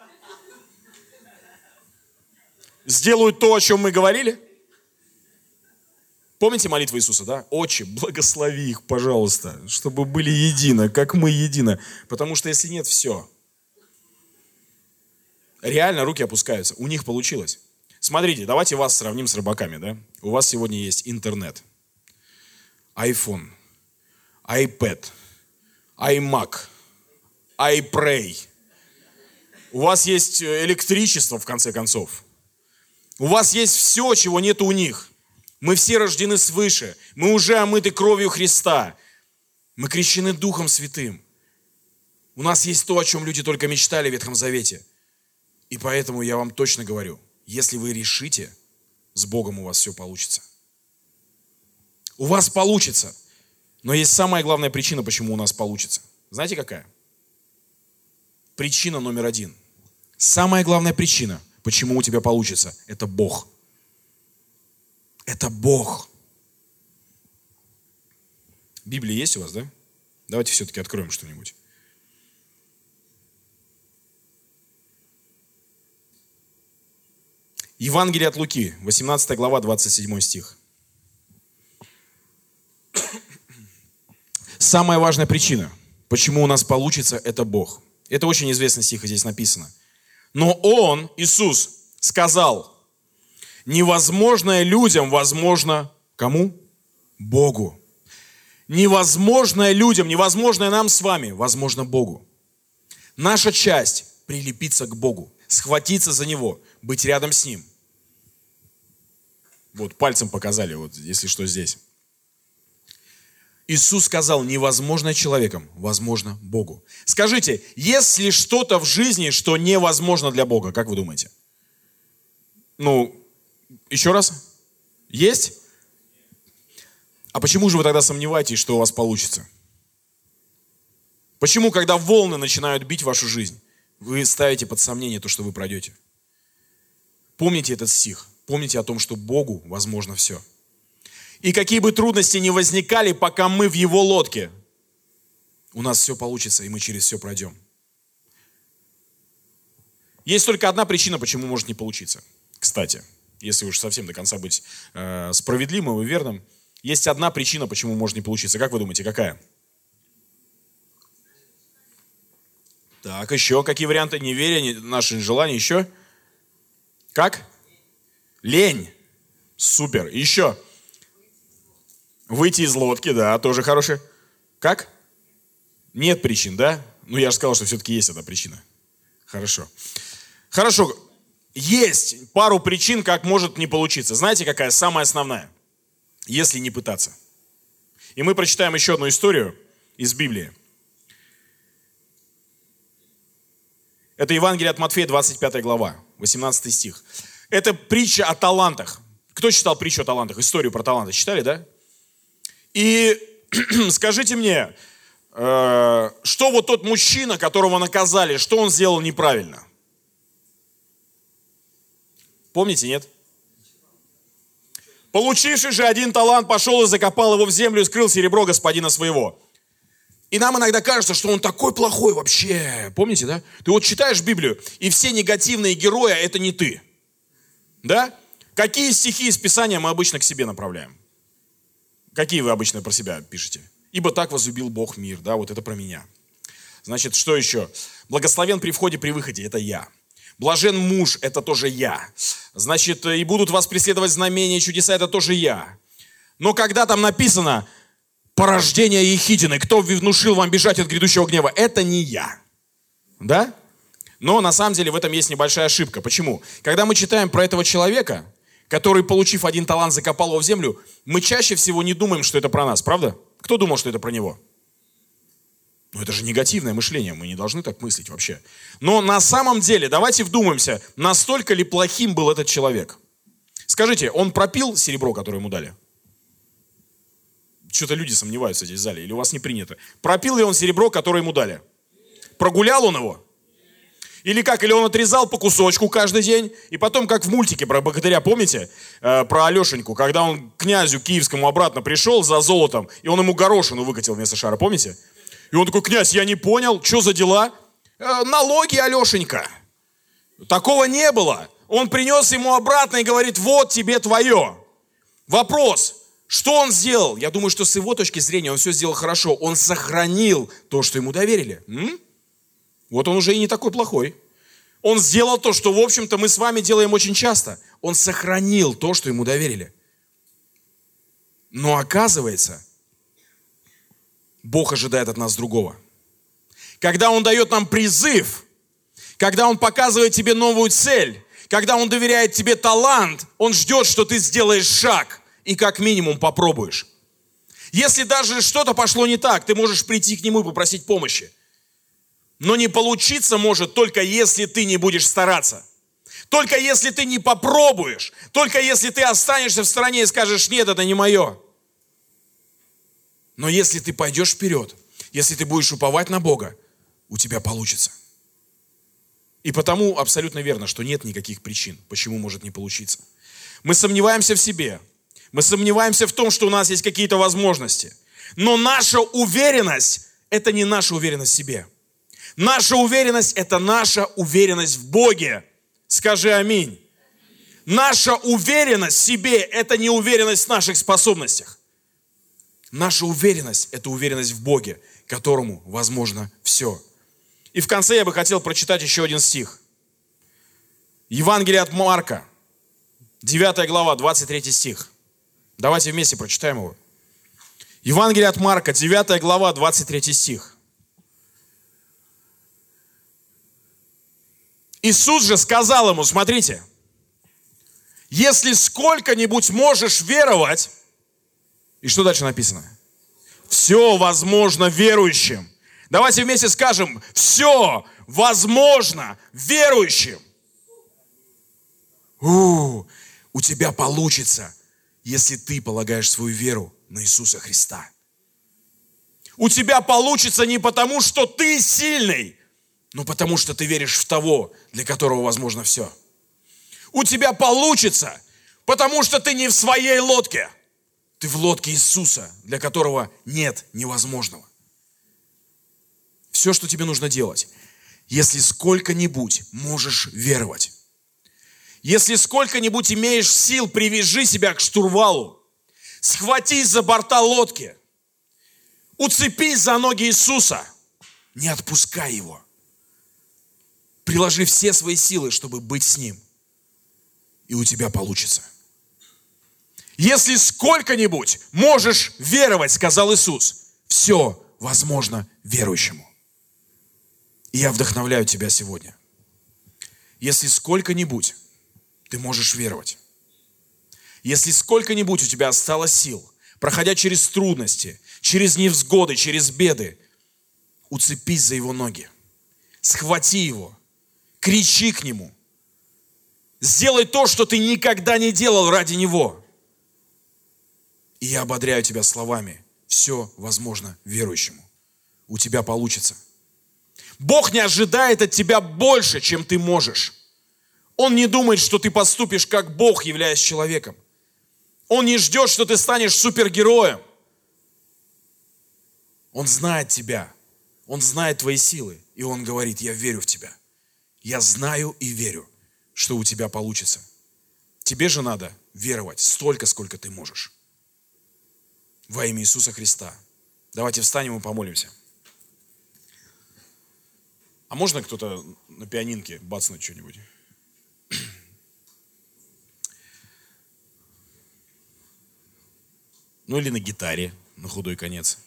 сделают то, о чем мы говорили? Помните молитву Иисуса, да? Отче, благослови их, пожалуйста, чтобы были едино, как мы едино. Потому что если нет, все. Реально руки опускаются. У них получилось. Смотрите, давайте вас сравним с рыбаками, да? У вас сегодня есть интернет, iPhone, iPad, iMac, iPray. У вас есть электричество, в конце концов. У вас есть все, чего нет у них. Мы все рождены свыше. Мы уже омыты кровью Христа. Мы крещены Духом Святым. У нас есть то, о чем люди только мечтали в Ветхом Завете. И поэтому я вам точно говорю, если вы решите, с Богом у вас все получится. У вас получится. Но есть самая главная причина, почему у нас получится. Знаете, какая? Причина номер 1. Самая главная причина, почему у тебя получится, это Бог. Это Бог. Библия есть у вас, да? Давайте все-таки откроем что-нибудь. Евангелие от Луки, 18 глава, 27 стих. Самая важная причина, почему у нас получится, это Бог. Это очень известный стих, и здесь написано. Но Он, Иисус, сказал, невозможное людям возможно кому? Богу. Невозможное людям, невозможное нам с вами, возможно Богу. Наша часть прилепиться к Богу, схватиться за Него, быть рядом с Ним. Вот пальцем показали, вот если что здесь. Иисус сказал, невозможное человеком, возможно Богу. Скажите, есть ли что-то в жизни, что невозможно для Бога? Как вы думаете? Еще раз? Есть? А почему же вы тогда сомневаетесь, что у вас получится? Почему, когда волны начинают бить вашу жизнь, вы ставите под сомнение то, что вы пройдете? Помните этот стих. Помните о том, что Богу возможно все. И какие бы трудности ни возникали, пока мы в Его лодке, у нас все получится, и мы через все пройдем. Есть только одна причина, почему может не получиться. Кстати, если уж совсем до конца быть справедливым и верным, есть одна причина, почему может не получиться. Как вы думаете, какая? Так, еще какие варианты? Неверие, наши желания, еще? Как? Лень. Супер. Еще? Выйти из лодки, да, тоже хорошее. Как? Нет причин, да? Я же сказал, что все-таки есть одна причина. Хорошо. Хорошо. Есть пару причин, как может не получиться. Знаете, какая самая основная? Если не пытаться. И мы прочитаем еще одну историю из Библии. Это Евангелие от Матфея, 25 глава, 18 стих. Это притча о талантах. Кто читал притчу о талантах? Историю про таланты читали, да? И скажите мне, что вот тот мужчина, которого наказали, что он сделал неправильно? Помните, нет? Получивший же один талант пошел и закопал его в землю и скрыл серебро господина своего. И нам иногда кажется, что он такой плохой вообще. Помните, да? Ты вот читаешь Библию, и все негативные герои – это не ты. Да? Какие стихи из Писания мы обычно к себе направляем? Какие вы обычно про себя пишете? «Ибо так возлюбил Бог мир». Да, вот это про меня. Значит, что еще? «Благословен при входе, при выходе» – это я. «Блажен муж» – это тоже я. Значит, «и будут вас преследовать знамения и чудеса» – это тоже я. Но когда там написано «порождение Ехидины», кто внушил вам бежать от грядущего гнева, это не я. Да? Но на самом деле в этом есть небольшая ошибка. Почему? Когда мы читаем про этого человека, который, получив один талант, закопал его в землю, мы чаще всего не думаем, что это про нас, правда? Кто думал, что это про него? Ну это же негативное мышление, мы не должны так мыслить вообще. Но на самом деле, давайте вдумаемся, настолько ли плохим был этот человек? Скажите, он пропил серебро, которое ему дали? Что-то люди сомневаются здесь в зале, или у вас не принято. Пропил ли он серебро, которое ему дали? Прогулял он его? Или как? Или он отрезал по кусочку каждый день? И потом, как в мультике про богатыря, помните? Про Алешеньку, когда он к князю киевскому обратно пришел за золотом, и он ему горошину выкатил вместо шара, помните? И он такой: князь, я не понял, что за дела? Налоги, Алешенька. Такого не было. Он принес ему обратно и говорит: вот тебе твое. Вопрос. Что он сделал? Я думаю, что с его точки зрения он все сделал хорошо. Он сохранил то, что ему доверили. Вот он уже и не такой плохой. Он сделал то, что, в общем-то, мы с вами делаем очень часто. Он сохранил то, что ему доверили. Но оказывается, Бог ожидает от нас другого. Когда Он дает нам призыв, когда Он показывает тебе новую цель, когда Он доверяет тебе талант, Он ждет, что ты сделаешь шаг и как минимум попробуешь. Если даже что-то пошло не так, ты можешь прийти к Нему и попросить помощи. Но не получиться может только если ты не будешь стараться. Только если ты не попробуешь. Только если ты останешься в стороне и скажешь: нет, это не мое. Но если ты пойдешь вперед, если ты будешь уповать на Бога, у тебя получится. И потому абсолютно верно, что нет никаких причин, почему может не получиться. Мы сомневаемся в себе. Мы сомневаемся в том, что у нас есть какие-то возможности. Но наша уверенность – это не наша уверенность в себе. Наша уверенность – это наша уверенность в Боге. Скажи аминь. Наша уверенность в себе – это не уверенность в наших способностях. Наша уверенность – это уверенность в Боге, которому возможно все. И в конце я бы хотел прочитать еще один стих. Евангелие от Марка, 9 глава, 23 стих. Давайте вместе прочитаем его. Евангелие от Марка, 9 глава, 23 стих. Иисус же сказал ему, смотрите, если сколько-нибудь можешь веровать, и что дальше написано? Все возможно верующим. Давайте вместе скажем, все возможно верующим. У тебя получится, если ты полагаешь свою веру на Иисуса Христа. У тебя получится не потому, что ты сильный, но потому, что ты веришь в того, для которого возможно все. У тебя получится, потому что ты не в своей лодке. Ты в лодке Иисуса, для которого нет невозможного. Все, что тебе нужно делать, если сколько-нибудь можешь веровать, если сколько-нибудь имеешь сил, привяжи себя к штурвалу, схватись за борта лодки, уцепись за ноги Иисуса, не отпускай Его. Приложи все свои силы, чтобы быть с Ним, и у тебя получится. Если сколько-нибудь можешь веровать, сказал Иисус, все возможно верующему. И я вдохновляю тебя сегодня. Если сколько-нибудь ты можешь веровать, если сколько-нибудь у тебя осталось сил, проходя через трудности, через невзгоды, через беды, уцепись за Его ноги, схвати Его, кричи к Нему, сделай то, что ты никогда не делал ради Него. И я ободряю тебя словами, все возможно верующему. У тебя получится. Бог не ожидает от тебя больше, чем ты можешь. Он не думает, что ты поступишь как Бог, являясь человеком. Он не ждет, что ты станешь супергероем. Он знает тебя. Он знает твои силы. И Он говорит: я верю в тебя. Я знаю и верю, что у тебя получится. Тебе же надо веровать столько, сколько ты можешь. Во имя Иисуса Христа. Давайте встанем и помолимся. А можно кто-то на пианинке бацнуть что-нибудь? Ну или на гитаре, на худой конец.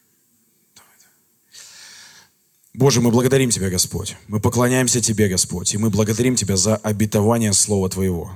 Боже, мы благодарим Тебя, Господь. Мы поклоняемся Тебе, Господь. И мы благодарим Тебя за обетование Слова Твоего.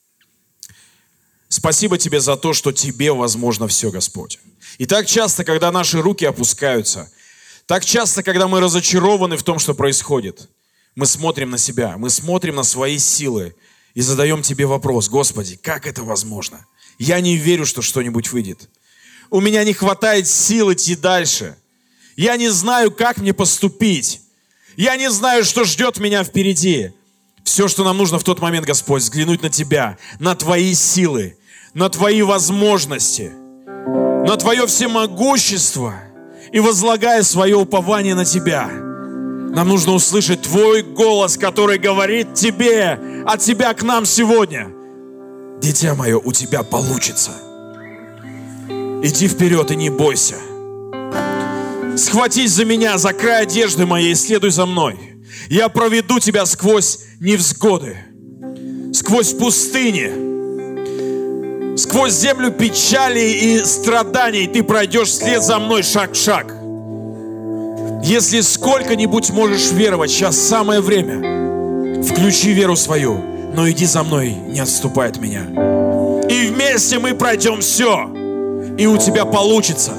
Спасибо Тебе за то, что Тебе возможно все, Господь. И так часто, когда наши руки опускаются, так часто, когда мы разочарованы в том, что происходит, мы смотрим на себя, мы смотрим на свои силы и задаем Тебе вопрос: Господи, как это возможно? Я не верю, что что-нибудь выйдет. У меня не хватает сил идти дальше. Я не знаю, как мне поступить. Я не знаю, что ждет меня впереди. Все, что нам нужно в тот момент, Господь, взглянуть на Тебя, на Твои силы, на Твои возможности, на Твое всемогущество, и возлагая свое упование на Тебя. Нам нужно услышать Твой голос, который говорит Тебе, от Тебя к нам сегодня: дитя мое, у тебя получится. Иди вперед и не бойся. Схватись за меня, за край одежды моей, и следуй за мной. Я проведу тебя сквозь невзгоды, сквозь пустыни, сквозь землю печали и страданий. Ты пройдешь вслед за мной шаг в шаг. Если сколько-нибудь можешь веровать, сейчас самое время. Включи веру свою, но иди за мной, не отступай от меня. И вместе мы пройдем все, и у тебя получится.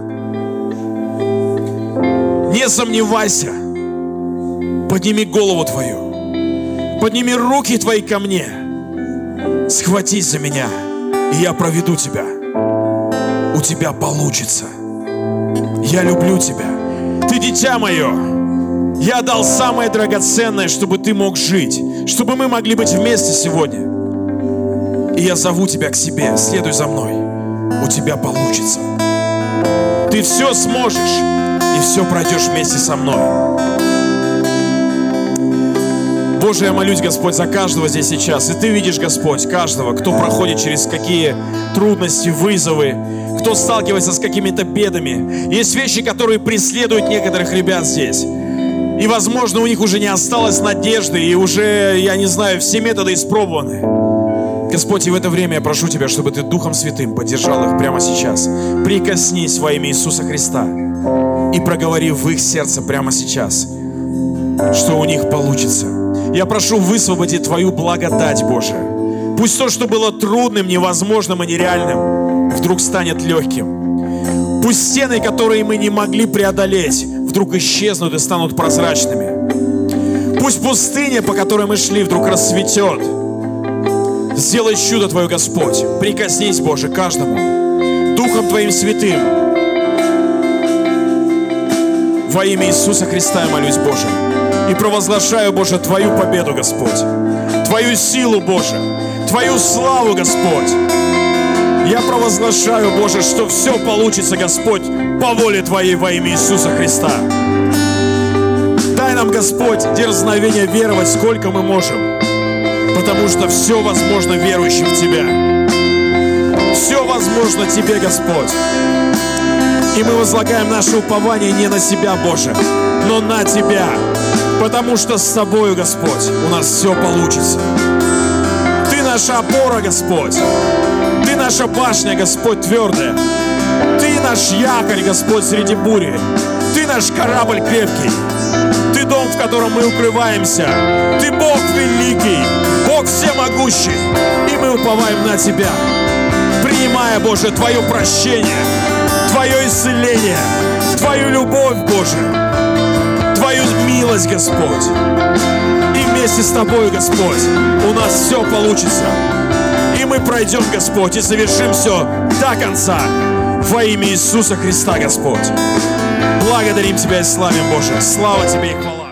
Не сомневайся. Подними голову твою. Подними руки твои ко мне. Схватись за меня, и я проведу тебя. У тебя получится. Я люблю тебя. Ты дитя мое. Я дал самое драгоценное, чтобы ты мог жить, чтобы мы могли быть вместе сегодня. И я зову тебя к себе. Следуй за мной. У тебя получится. Ты все сможешь. И все пройдешь вместе со мной. Боже, я молюсь, Господь, за каждого здесь сейчас. И Ты видишь, Господь, каждого, кто проходит через какие трудности, вызовы, кто сталкивается с какими-то бедами. Есть вещи, которые преследуют некоторых ребят здесь. И, возможно, у них уже не осталось надежды, и уже, я не знаю, все методы испробованы. Господь, и в это время я прошу Тебя, чтобы Ты Духом Святым поддержал их прямо сейчас. Прикоснись во имя Иисуса Христа и проговори в их сердце прямо сейчас, что у них получится. Я прошу высвободить Твою благодать, Боже. Пусть то, что было трудным, невозможным и нереальным, вдруг станет легким. Пусть стены, которые мы не могли преодолеть, вдруг исчезнут и станут прозрачными. Пусть пустыня, по которой мы шли, вдруг расцветет. Сделай чудо Твое, Господь. Прикоснись, Боже, каждому Духом Твоим Святым. Во имя Иисуса Христа я молюсь, Боже. И провозглашаю, Боже, Твою победу, Господь. Твою силу, Боже. Твою славу, Господь. Я провозглашаю, Боже, что все получится, Господь, по воле Твоей во имя Иисуса Христа. Дай нам, Господь, дерзновение веровать, сколько мы можем. Потому что все возможно верующим в Тебя. Все возможно Тебе, Господь. И мы возлагаем наше упование не на себя, Боже, но на Тебя. Потому что с Тобою, Господь, у нас все получится. Ты наша опора, Господь. Ты наша башня, Господь, твердая. Ты наш якорь, Господь, среди бури. Ты наш корабль крепкий. Ты дом, в котором мы укрываемся. Ты Бог великий, Бог всемогущий. И мы уповаем на Тебя, принимая, Боже, Твое прощение, Твое исцеление, Твою любовь, Боже, Твою милость, Господь. И вместе с Тобой, Господь, у нас все получится. И мы пройдем, Господь, и совершим все до конца. Во имя Иисуса Христа, Господь. Благодарим Тебя и славим, Боже. Слава Тебе и хвала.